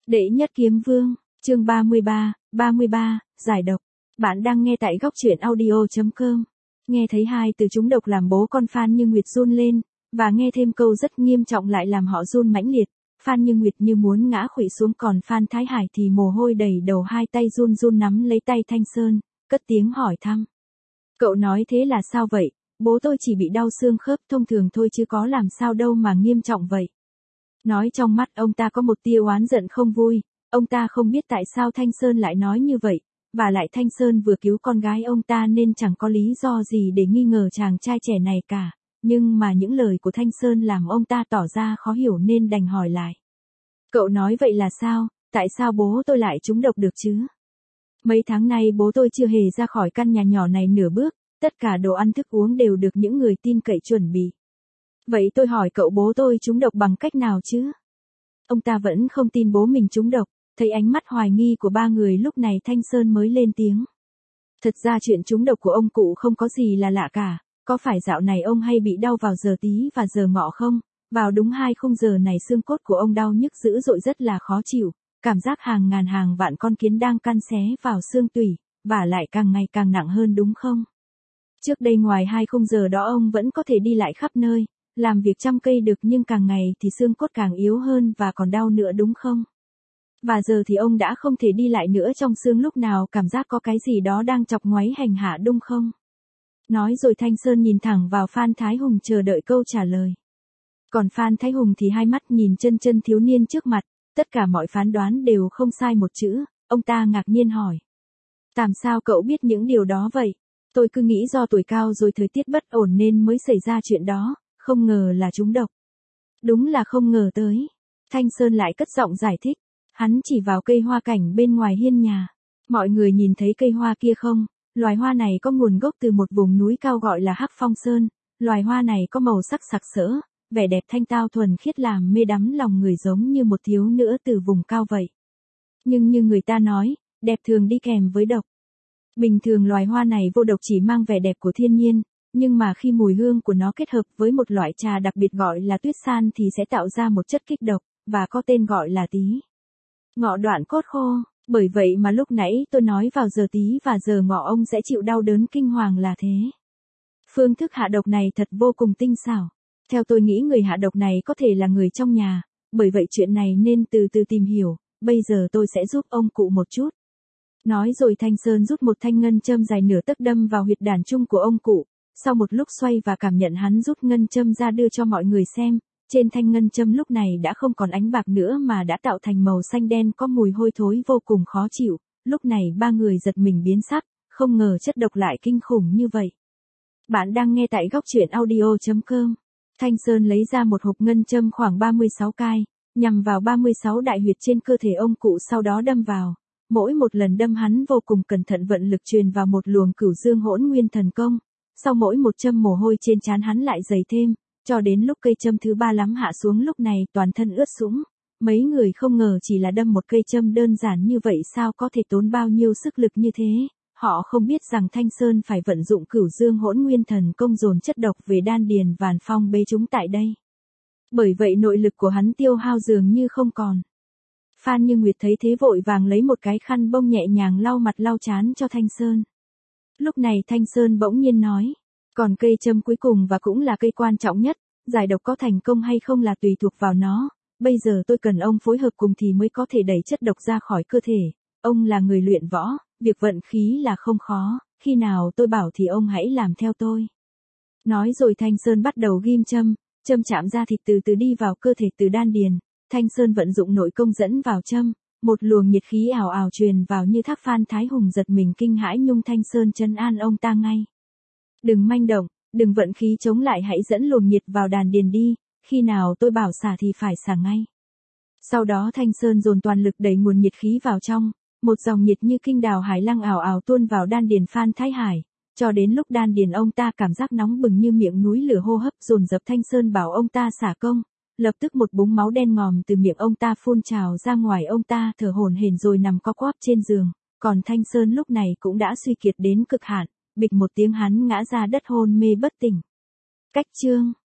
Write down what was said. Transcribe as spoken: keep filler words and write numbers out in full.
Đệ nhất kiếm vương, chương ba mươi ba, ba mươi ba, giải độc. Bạn đang nghe tại góc truyện audio chấm com. Nghe thấy hai từ trúng độc làm bố con Phan Như Nguyệt run lên, và nghe thêm câu rất nghiêm trọng lại làm họ run mãnh liệt. Phan Như Nguyệt như muốn ngã khuỵu xuống, còn Phan Thái Hải thì mồ hôi đầy đầu, hai tay run run nắm lấy tay Thanh Sơn, cất tiếng hỏi thăm. Cậu nói thế là sao vậy? Bố tôi chỉ bị đau xương khớp thông thường thôi chứ có làm sao đâu mà nghiêm trọng vậy. Nói trong mắt ông ta có một tia oán giận không vui, ông ta không biết tại sao Thanh Sơn lại nói như vậy, và lại Thanh Sơn vừa cứu con gái ông ta nên chẳng có lý do gì để nghi ngờ chàng trai trẻ này cả, nhưng mà những lời của Thanh Sơn làm ông ta tỏ ra khó hiểu nên đành hỏi lại. Cậu nói vậy là sao, tại sao bố tôi lại trúng độc được chứ? Mấy tháng nay bố tôi chưa hề ra khỏi căn nhà nhỏ này nửa bước, tất cả đồ ăn thức uống đều được những người tin cậy chuẩn bị. Vậy tôi hỏi cậu, bố tôi trúng độc bằng cách nào chứ? Ông ta vẫn không tin bố mình trúng độc, thấy ánh mắt hoài nghi của ba người lúc này Thanh Sơn mới lên tiếng. Thật ra chuyện trúng độc của ông cụ không có gì là lạ cả, có phải dạo này ông hay bị đau vào giờ tí và giờ ngọ không? Vào đúng hai khung giờ này xương cốt của ông đau nhức dữ dội, rất là khó chịu, cảm giác hàng ngàn hàng vạn con kiến đang căn xé vào xương tủy, và lại càng ngày càng nặng hơn đúng không? Trước đây ngoài hai khung giờ đó ông vẫn có thể đi lại khắp nơi, làm việc trăm cây được, nhưng càng ngày thì xương cốt càng yếu hơn và còn đau nữa đúng không? Và giờ thì ông đã không thể đi lại nữa, trong xương lúc nào cảm giác có cái gì đó đang chọc ngoáy hành hạ đúng không? Nói rồi Thanh Sơn nhìn thẳng vào Phan Thái Hùng chờ đợi câu trả lời. Còn Phan Thái Hùng thì hai mắt nhìn chân chân thiếu niên trước mặt, tất cả mọi phán đoán đều không sai một chữ, ông ta ngạc nhiên hỏi. Làm sao cậu biết những điều đó vậy? Tôi cứ nghĩ do tuổi cao rồi thời tiết bất ổn nên mới xảy ra chuyện đó, không ngờ là trúng độc. Đúng là không ngờ tới. Thanh Sơn lại cất giọng giải thích, hắn chỉ vào cây hoa cảnh bên ngoài hiên nhà. Mọi người nhìn thấy cây hoa kia không? Loài hoa này có nguồn gốc từ một vùng núi cao gọi là Hắc Phong Sơn. Loài hoa này có màu sắc sặc sỡ, vẻ đẹp thanh tao thuần khiết làm mê đắm lòng người, giống như một thiếu nữ từ vùng cao vậy. Nhưng như người ta nói, đẹp thường đi kèm với độc. Bình thường loài hoa này vô độc, chỉ mang vẻ đẹp của thiên nhiên, nhưng mà khi mùi hương của nó kết hợp với một loại trà đặc biệt gọi là tuyết san thì sẽ tạo ra một chất kích độc, và có tên gọi là tí ngọ đoạn cốt khô. Bởi vậy mà lúc nãy tôi nói vào giờ tí và giờ ngọ ông sẽ chịu đau đớn kinh hoàng là thế. Phương thức hạ độc này thật vô cùng tinh xảo. Theo tôi nghĩ người hạ độc này có thể là người trong nhà, bởi vậy chuyện này nên từ từ tìm hiểu, bây giờ tôi sẽ giúp ông cụ một chút. Nói rồi Thanh Sơn rút một thanh ngân châm dài nửa tấc đâm vào huyệt đàn trung của ông cụ. Sau một lúc xoay và cảm nhận, hắn rút ngân châm ra đưa cho mọi người xem. Trên thanh ngân châm lúc này đã không còn ánh bạc nữa mà đã tạo thành màu xanh đen, có mùi hôi thối vô cùng khó chịu. Lúc này ba người giật mình biến sắc, không ngờ chất độc lại kinh khủng như vậy. Bạn đang nghe tại góc truyện audio chấm com. Thanh Sơn lấy ra một hộp ngân châm khoảng ba mươi sáu cai, nhằm vào ba mươi sáu đại huyệt trên cơ thể ông cụ, sau đó đâm vào. Mỗi một lần đâm hắn vô cùng cẩn thận, vận lực truyền vào một luồng Cửu Dương Hỗn Nguyên Thần Công. Sau mỗi một châm mồ hôi trên trán hắn lại dày thêm, cho đến lúc cây châm thứ ba lắm hạ xuống, lúc này toàn thân ướt sũng. Mấy người không ngờ chỉ là đâm một cây châm đơn giản như vậy sao có thể tốn bao nhiêu sức lực như thế. Họ không biết rằng Thanh Sơn phải vận dụng Cửu Dương Hỗn Nguyên Thần Công dồn chất độc về đan điền và phong bế chúng tại đây. Bởi vậy nội lực của hắn tiêu hao dường như không còn. Phan Như Nguyệt thấy thế vội vàng lấy một cái khăn bông nhẹ nhàng lau mặt lau trán cho Thanh Sơn. Lúc này Thanh Sơn bỗng nhiên nói, còn cây châm cuối cùng và cũng là cây quan trọng nhất, giải độc có thành công hay không là tùy thuộc vào nó. Bây giờ tôi cần ông phối hợp cùng thì mới có thể đẩy chất độc ra khỏi cơ thể. Ông là người luyện võ, việc vận khí là không khó, khi nào tôi bảo thì ông hãy làm theo tôi. Nói rồi Thanh Sơn bắt đầu ghim châm, châm chạm ra thịt từ từ đi vào cơ thể từ đan điền. Thanh Sơn vận dụng nội công dẫn vào châm, một luồng nhiệt khí ảo ảo truyền vào như thác. Phan Thái Hùng giật mình kinh hãi, nhưng Thanh Sơn trấn an ông ta ngay. Đừng manh động, đừng vận khí chống lại, hãy dẫn luồng nhiệt vào đàn điền đi, khi nào tôi bảo xả thì phải xả ngay. Sau đó Thanh Sơn dồn toàn lực đẩy nguồn nhiệt khí vào trong, một dòng nhiệt như kinh đào hải lăng ảo ảo tuôn vào đan điền Phan Thái Hải, cho đến lúc đan điền ông ta cảm giác nóng bừng như miệng núi lửa, hô hấp dồn dập. Thanh Sơn bảo ông ta xả công. Lập tức một búng máu đen ngòm từ miệng ông ta phun trào ra ngoài, ông ta thở hổn hển rồi nằm co quắp trên giường, còn Thanh Sơn lúc này cũng đã suy kiệt đến cực hạn, bịch một tiếng hắn ngã ra đất hôn mê bất tỉnh. Cách chương